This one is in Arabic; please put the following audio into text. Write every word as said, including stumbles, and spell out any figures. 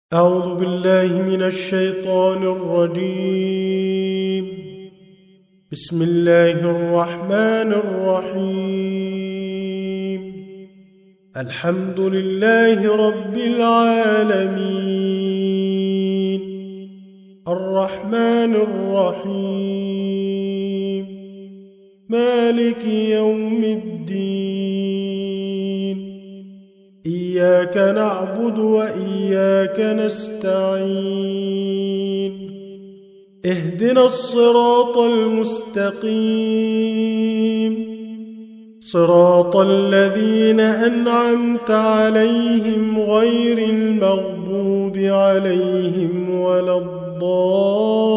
أعوذ بالله من الشيطان الرجيم. بسم الله الرحمن الرحيم. الحمد لله رب العالمين الرحمن الرحيم مالك يوم الدين. إياك نعبد وإياك نستعين. اهدنا الصراط المستقيم صراط الذين أنعمت عليهم غير المغضوب عليهم ولا الضالين.